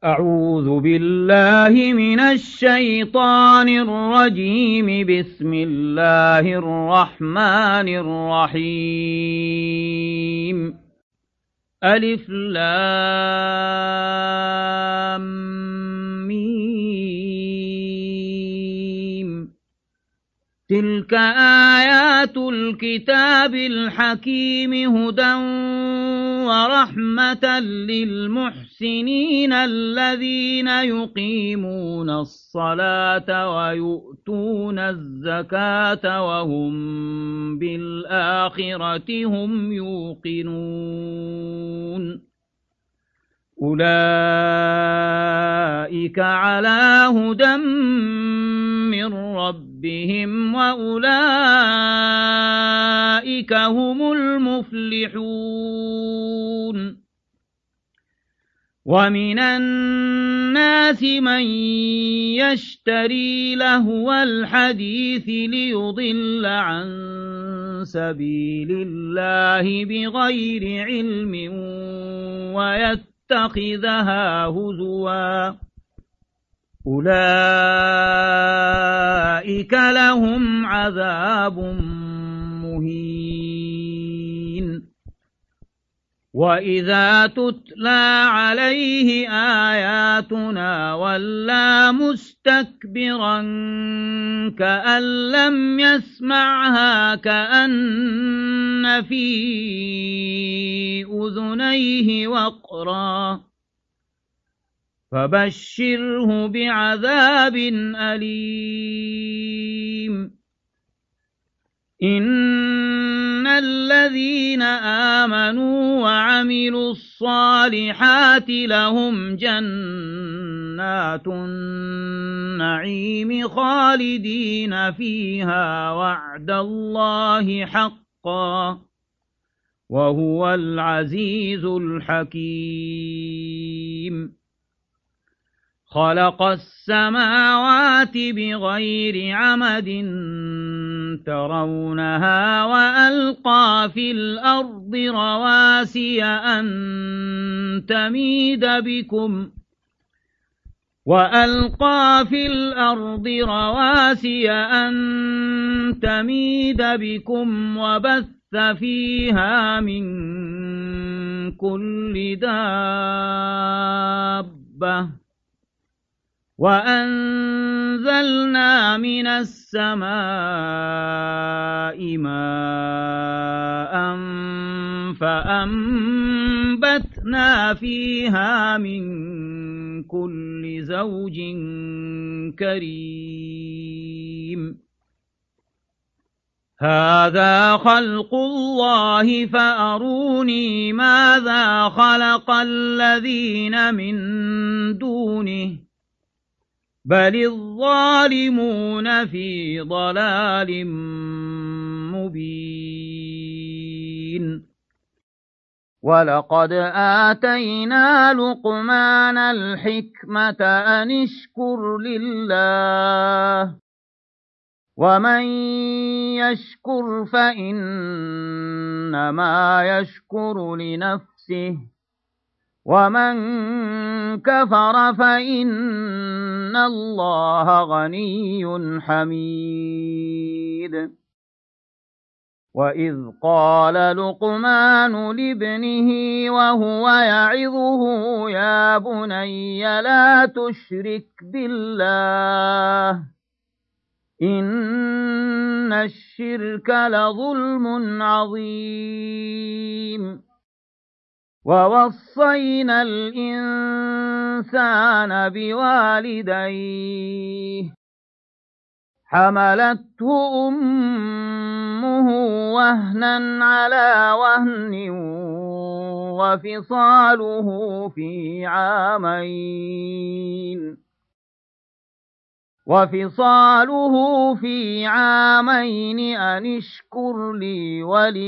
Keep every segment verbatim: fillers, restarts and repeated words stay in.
أعوذ بالله من الشيطان الرجيم. بسم الله الرحمن الرحيم. ألف لام ميم. تلك آيات الكتاب الحكيم هدى ورحمة للمحسنين الذين يقيمون الصلاة ويؤتون الزكاة وهم بالآخرة هم يوقنون. أولئك على هدى من ربهم وأولئك هم المفلحون. ومن الناس من يشتري لهو الحديث ليضل عن سبيل الله بغير علم ويتخذها هزوا. أولئك لهم عذاب مهين. وإذا تتلى عليه آياتنا ولى مستكبرا كأن لم يسمعها كأن في أذنيه وقرا فبشره بعذاب أليم. إن الذين آمنوا وعملوا الصالحات لهم جنات النعيم خالدين فيها وعد الله حقا وهو العزيز الحكيم. خلق السماوات بغير عمد ترونها وألقى في الأرض رواسي أن تميد بكم وألقى في الأرض رواسي أن تميد بكم وبث فيها من كل دابة وأنزلنا من السماء ماء فأنبتنا فيها من كل زوج كريم. هذا خلق الله فأروني ماذا خلق الذين من دونه بل الظالمون في ضلال مبين. ولقد آتينا لقمان الحكمة أن اشكر لله ومن يشكر فإنما يشكر لنفسه ومن كفر فإن الله غني حميد. وإذ قال لقمان لابنه وهو يعظه يا بني لا تشرك بالله إن الشرك لظلم عظيم. ووصينا الإنسان بوالديه حملته أمه وهنا على وهن وفصاله في عامين وفصاله في عامين أن اشكر لي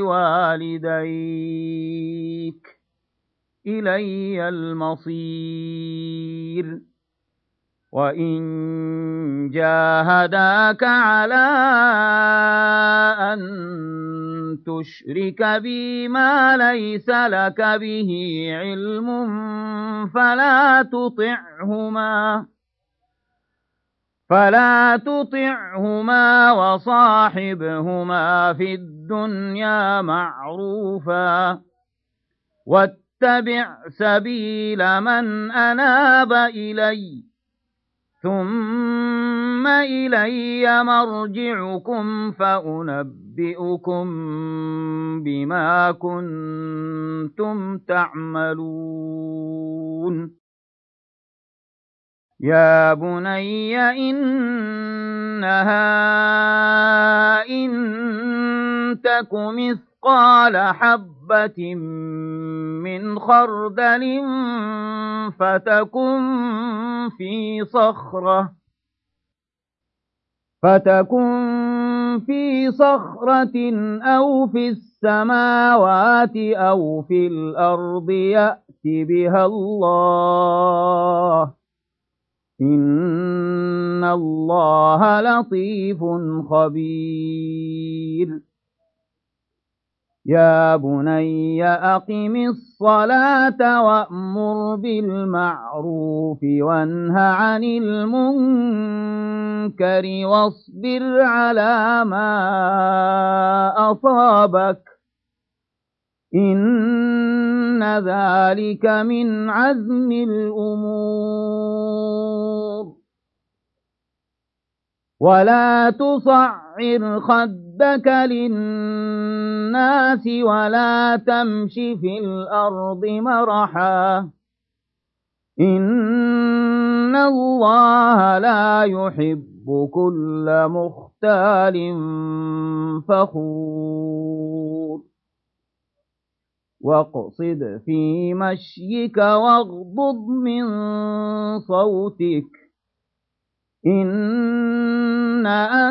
ولوالديك إلي المصير. وإن جاهداك على أن تشرك بي ما ليس لك به علم فلا تطعهما فلا تطعهما وصاحبهما في الدنيا معروفا واتبع سبيل من أناب إلي ثم إلي مرجعكم فأنبئكم بما كنتم تعملون يا بني إنها إن تك مثقال حبة من خردل فتكن في صخرة فتكن في صخرة أو في السماوات أو في الأرض يأت بها الله إن الله لطيف خبير يا بني أقم الصلاة وأمر بالمعروف وانه عن المنكر واصبر على ما أصابك إن ذلك من عزم الأمور ولا تصعر خدك للناس ولا تمش في الأرض مرحا إن الله لا يحب كل مختال فخور واقصد في مشيك واغضض من صوتك إن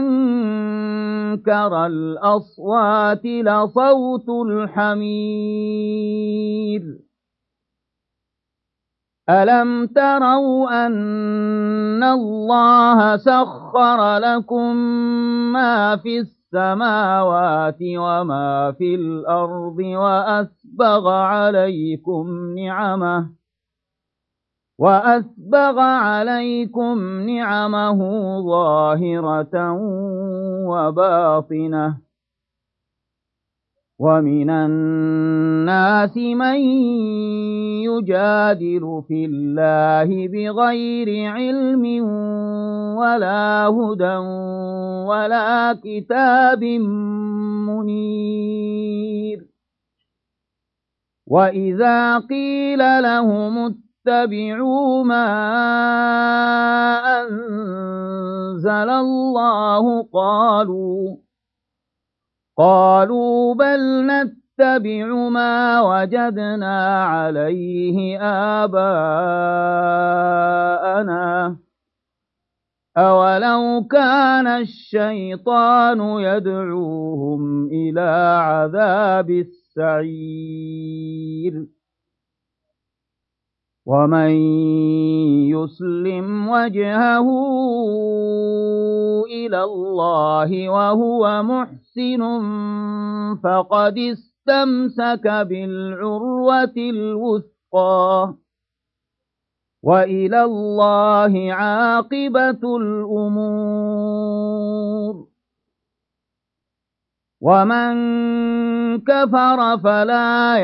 أنكر الأصوات لصوت الحمير ألم تروا أن الله سخر لكم ما في السماوات وما في الأرض وأسبغ عليكم نعمه وأسبغ عليكم نعمه ظاهرة وباطنة ومن الناس من يجادل في الله بغير علم ولا هدى ولا كتاب منير وإذا قيل لهم اتبعوا ما أنزل الله قالوا قالوا بل نتبع ما وجدنا عليه آباءنا أولو كان الشيطان يدعوهم إلى عذاب السعير ومن يسلم وجهه إلى الله وهو محسن فقد استمسك بالعروة الوثقى وإلى الله عاقبة الأمور ومن كفر فلا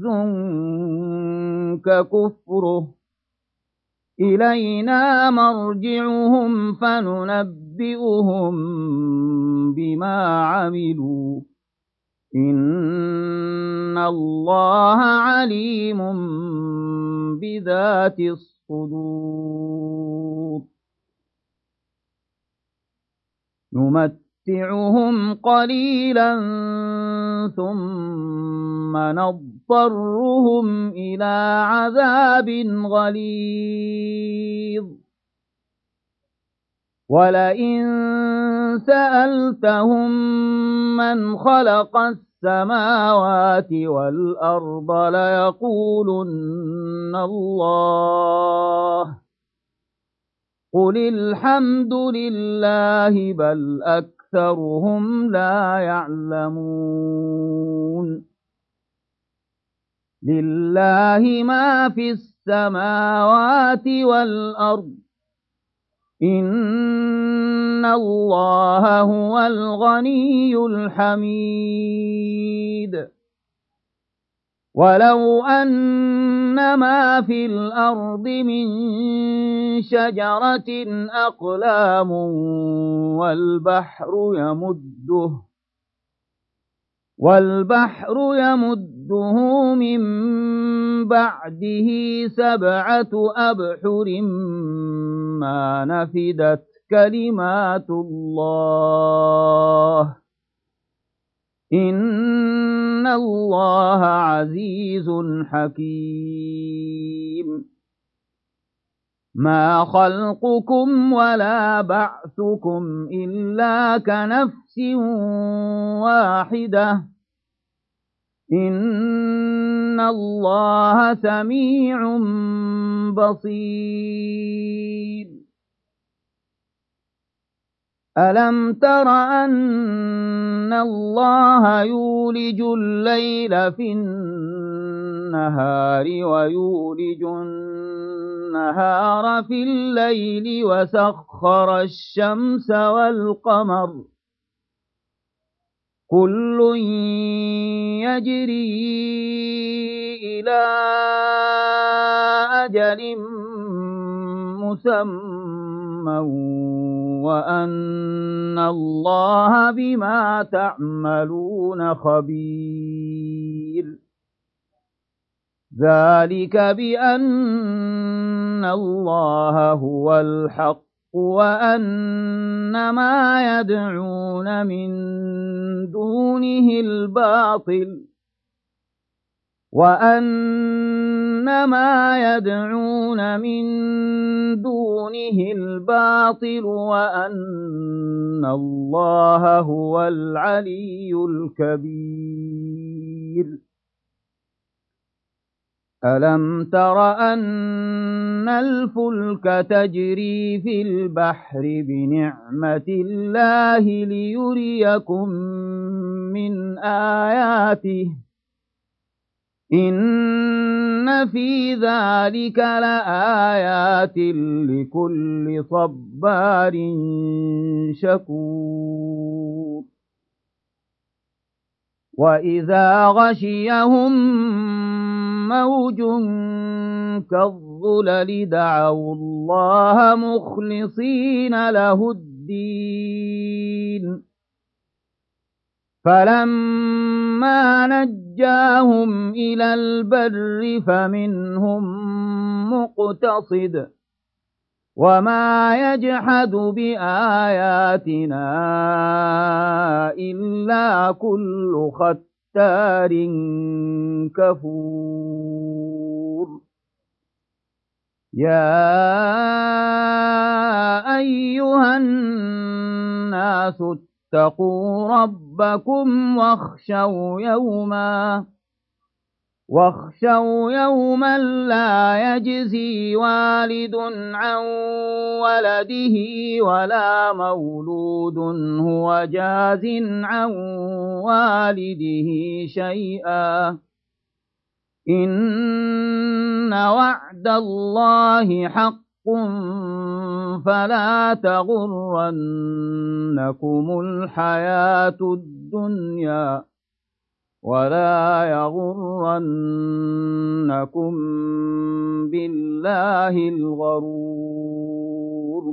يحزنك كفره إلينا مرجعهم فننبئهم بما عملوا إن الله عليم بذات الصدور نمتعهم قليلا ثم نضطرهم إلى عذاب غليظ ولئن سألتهم من خلق السماوات والأرض ليقولن الله قل الحمد لله بل أكثر أكثرهم لا يعلمون لله ما في السماوات والأرض إن الله هو الغني الحميد ولو أن ما في الأرض من شجرة أقلام والبحر يمده والبحر يمده من بعده سبعة أبحر ما نفدت كلمات الله إن الله عزيز حكيم ما خلقكم ولا بعثكم إلا كنفس واحدة إن الله سميع بصير ألم تر أن الله يولج الليل في النهار ويولج النهار في الليل وسخر الشمس والقمر كل يجري إلى أجل مسمى وأن الله بما تعملون خبير ذلك بأن الله هو الحق وأن ما يدعون من دونه الباطل وأن ما يدعون من دونه الباطل وأن الله هو العلي الكبير ألم تر أن الفلك تجري في البحر بنعمة الله ليريكم من آياته إن في ذلك لآيات لكل صبار شكور وإذا غشيهم موج كالظلل دعوا الله مخلصين له الدين فلما نجاهم إلى البر فمنهم مقتصد وما يجحد بآياتنا إلا كل ختار كفور يا أيها الناس اتقوا ربكم واخشوا يوما واخشوا يوما لا يجزي والد عن ولده ولا مولود هو جاز عن والده شيئا إن وعد الله حق فلا تغرنكم الحياة الدنيا ولا يغرنكم بالله الغرور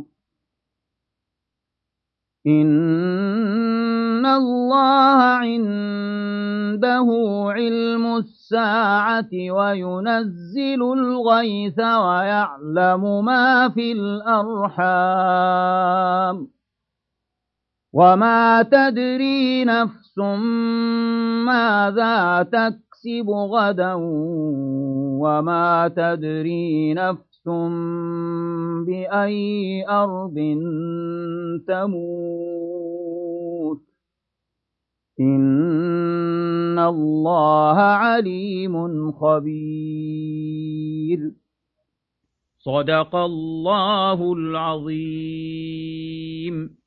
إن الله عنده علم الساعة وينزل الغيث ويعلم ما في الأرحام وما تدري نفس ماذا تكسب غدا وما تدري نفس بأي أرض تموت إن الله عليم خبير صدق الله العظيم.